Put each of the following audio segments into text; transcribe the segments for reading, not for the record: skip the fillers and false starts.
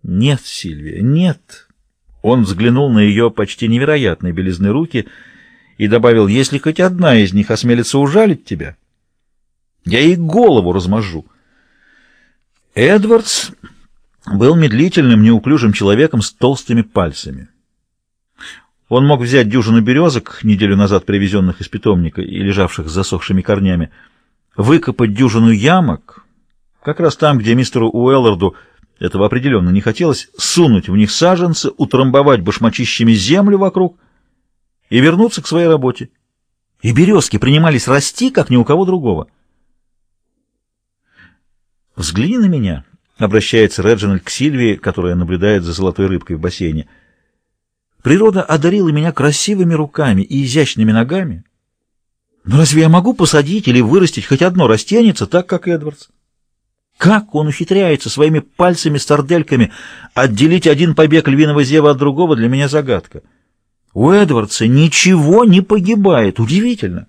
Нет, Сильвия, нет. Он взглянул на ее почти невероятной белизны руки и добавил: если хоть одна из них осмелится ужалить тебя, я ей голову размажу. Эдвардс был медлительным, неуклюжим человеком с толстыми пальцами. Он мог взять дюжину березок, неделю назад привезенных из питомника и лежавших с засохшими корнями, выкопать дюжину ямок, как раз там, где мистеру Уэлларду этого определенно не хотелось, сунуть в них саженцы, утрамбовать башмачищами землю вокруг и вернуться к своей работе. И березки принимались расти, как ни у кого другого. «Взгляни на меня», — обращается Реджинальд к Сильвии, которая наблюдает за золотой рыбкой в бассейне. «Природа одарила меня красивыми руками и изящными ногами. Но разве я могу посадить или вырастить хоть одно растенице, так как Эдвардс? Как он ухитряется своими пальцами-сардельками отделить один побег львиного зева от другого, для меня загадка. У Эдвардса ничего не погибает. Удивительно!»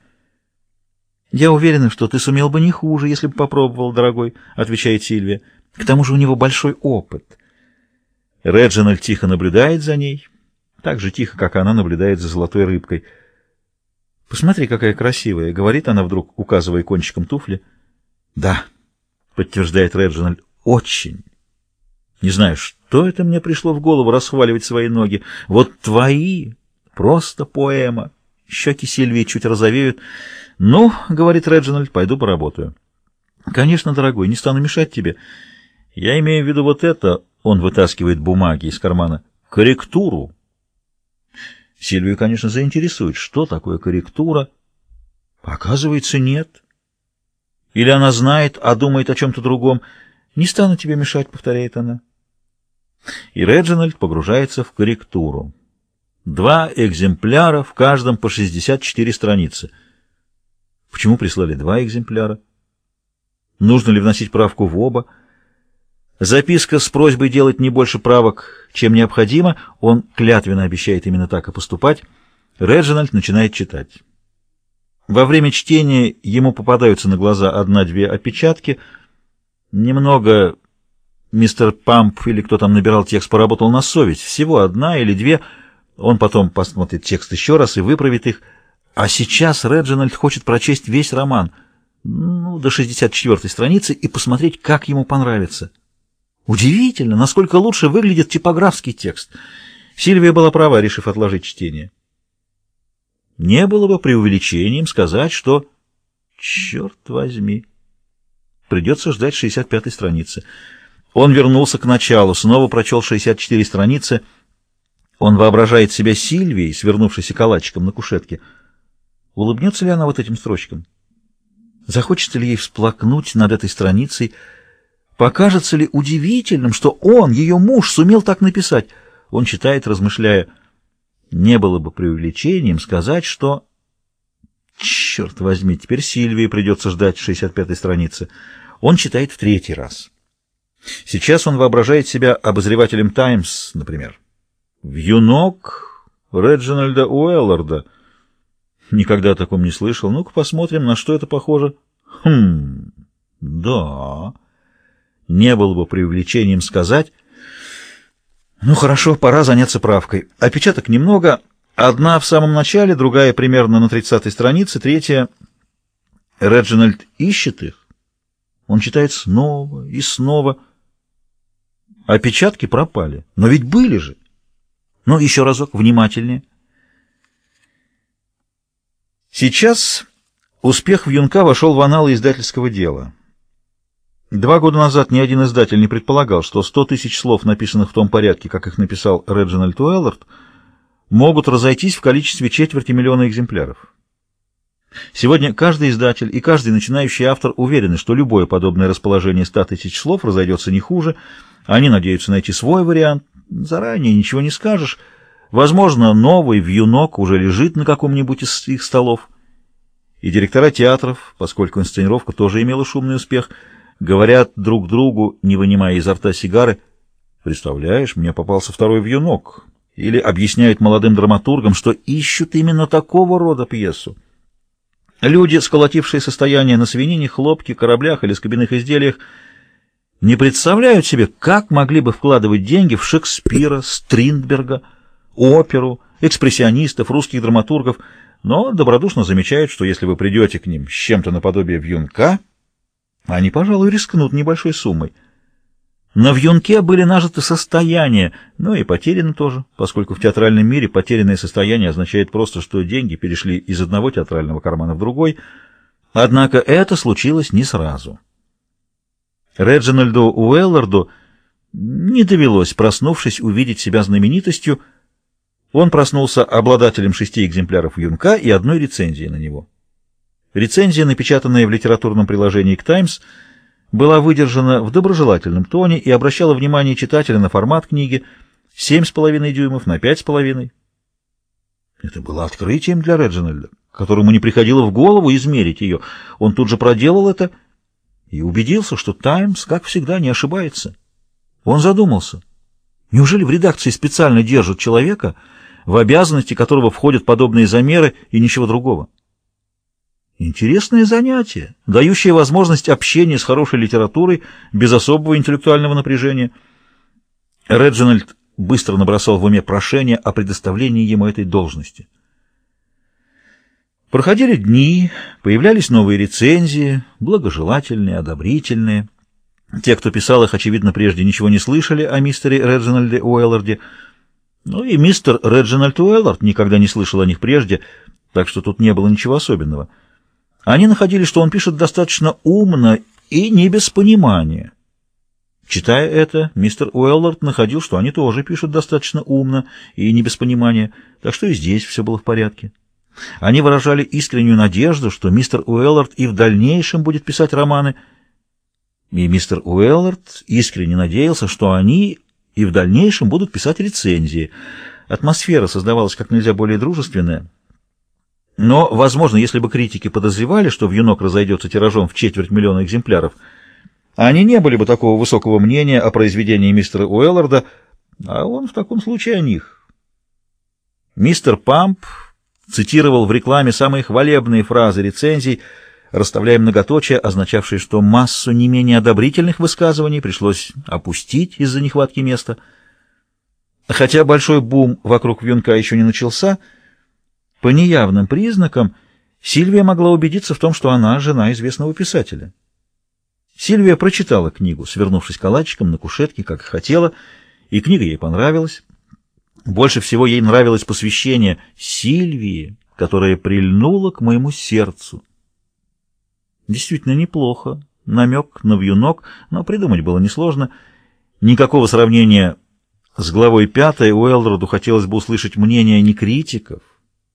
«Я уверена, что ты сумел бы не хуже, если бы попробовал, дорогой», — отвечает Сильвия. «К тому же у него большой опыт». Реджинальд тихо наблюдает за ней, так же тихо, как она наблюдает за золотой рыбкой. «Посмотри, какая красивая», — говорит она вдруг, указывая кончиком туфли. «Да», — подтверждает Реджинальд, — «очень. Не знаю, что это мне пришло в голову расхваливать свои ноги. Вот твои, просто поэма». Щеки Сильвии чуть розовеют. «Ну, — говорит Реджинальд, — пойду поработаю». «Конечно, дорогой, не стану мешать тебе. Я имею в виду вот это». Он вытаскивает бумаги из кармана. «Корректуру». Сильвию, конечно, заинтересует, что такое корректура. Оказывается, нет. Или она знает, а думает о чем-то другом. «Не стану тебе мешать», — повторяет она. И Реджинальд погружается в корректуру. 2 экземпляра, в каждом по 64 страницы. Почему прислали 2 экземпляра? Нужно ли вносить правку в оба? Записка с просьбой делать не больше правок, чем необходимо. Он клятвенно обещает именно так и поступать. Реджинальд начинает читать. Во время чтения ему попадаются на глаза 1-2 опечатки. Немного мистер Памп или кто там набирал текст поработал на совесть. Всего 1 или 2. Он потом посмотрит текст еще раз и выправит их. А сейчас Реджинальд хочет прочесть весь роман, до 64-й страницы, и посмотреть, как ему понравится. Удивительно, насколько лучше выглядит типографский текст. Сильвия была права, решив отложить чтение. Не было бы преувеличением сказать, что... Черт возьми! Придется ждать 65-й страницы. Он вернулся к началу, снова прочел 64 страницы. Он воображает себя Сильвией, свернувшейся калачиком на кушетке. Улыбнется ли она вот этим строчкам? Захочется ли ей всплакнуть над этой страницей? Покажется ли удивительным, что он, ее муж, сумел так написать? Он читает, размышляя. Не было бы преувеличением сказать, что... Черт возьми, теперь Сильвии придется ждать 65-й страницы. Он читает в 3-й раз. Сейчас он воображает себя обозревателем «Таймс», например. «Вьюнок Реджинальда Уэлларда». Никогда о таком не слышал. Ну-ка посмотрим, на что это похоже. Да. Не было бы преувеличением сказать. Ну хорошо, пора заняться правкой. Опечаток немного. 1 в самом начале, другая примерно на 30-й странице, 3-я. Реджинальд ищет их. Он читает снова и снова. Опечатки пропали. Но ведь были же. Ну, еще разок, внимательнее. Сейчас успех «Вьюнка» вошел в анналы издательского дела. 2 года назад ни один издатель не предполагал, что 100 000 слов, написанных в том порядке, как их написал Реджинальд Уэллард, могут разойтись в количестве 250 000 экземпляров. Сегодня каждый издатель и каждый начинающий автор уверены, что любое подобное расположение 100 000 слов разойдется не хуже. Они надеются найти свой вариант. Заранее ничего не скажешь. Возможно, новый «Вьюнок» уже лежит на каком-нибудь из их столов. И директора театров, поскольку инсценировка тоже имела шумный успех, говорят друг другу, не вынимая изо рта сигары: «Представляешь, мне попался 2-й «Вьюнок». Или объясняют молодым драматургам, что ищут именно такого рода пьесу. Люди, сколотившие состояние на свинине, хлопке, кораблях или скобяных изделиях, не представляют себе, как могли бы вкладывать деньги в Шекспира, Стриндберга, оперу, экспрессионистов, русских драматургов, но добродушно замечают, что если вы придете к ним с чем-то наподобие вьюнка, они, пожалуй, рискнут небольшой суммой. На вьюнке были нажиты состояния, но и потеряны тоже, поскольку в театральном мире потерянное состояние означает просто, что деньги перешли из одного театрального кармана в другой, однако это случилось не сразу. Реджинальду Уэлларду не довелось, проснувшись, увидеть себя знаменитостью. Он проснулся обладателем 6 экземпляров вьюнка и 1 рецензии на него. Рецензия, напечатанная в литературном приложении к «Таймс», была выдержана в доброжелательном тоне и обращала внимание читателя на формат книги 7,5 дюймов на 5,5. Это было открытием для Реджинальда, которому не приходило в голову измерить ее. Он тут же проделал это и убедился, что «Таймс», как всегда, не ошибается. Он задумался. Неужели в редакции специально держат человека, в обязанности которого входят подобные замеры и ничего другого? Интересное занятие, дающее возможность общения с хорошей литературой без особого интеллектуального напряжения. Реджинальд быстро набросал в уме прошение о предоставлении ему этой должности. Проходили дни, появлялись новые рецензии, благожелательные, одобрительные. Те, кто писал их, очевидно, прежде ничего не слышали о мистере Реджинальде Уэлларде. Ну и мистер Реджинальд Уэллард никогда не слышал о них прежде, так что тут не было ничего особенного. Они находили, что он пишет достаточно умно и не без понимания. Читая это, мистер Уэллард находил, что они тоже пишут достаточно умно и не без понимания, так что и здесь все было в порядке. Они выражали искреннюю надежду, что мистер Уэллард и в дальнейшем будет писать романы, и мистер Уэллард искренне надеялся, что они и в дальнейшем будут писать рецензии. Атмосфера создавалась как нельзя более дружественная. Но, возможно, если бы критики подозревали, что «Вьюнок» разойдется тиражом в 250 000 экземпляров, они не были бы такого высокого мнения о произведении мистера Уэлларда, а он в таком случае о них. Мистер Памп цитировал в рекламе самые хвалебные фразы рецензий, расставляя многоточия, означавшие, что массу не менее одобрительных высказываний пришлось опустить из-за нехватки места. Хотя большой бум вокруг «Вьюнка» еще не начался, по неявным признакам Сильвия могла убедиться в том, что она жена известного писателя. Сильвия прочитала книгу, свернувшись калачиком на кушетке, как и хотела, и книга ей понравилась. Больше всего ей нравилось посвящение Сильвии, которая прильнула к моему сердцу. Действительно неплохо. Намек на «Вьюнок», но придумать было несложно. Никакого сравнения с главой 5 Уэлларду хотелось бы услышать мнение не критиков,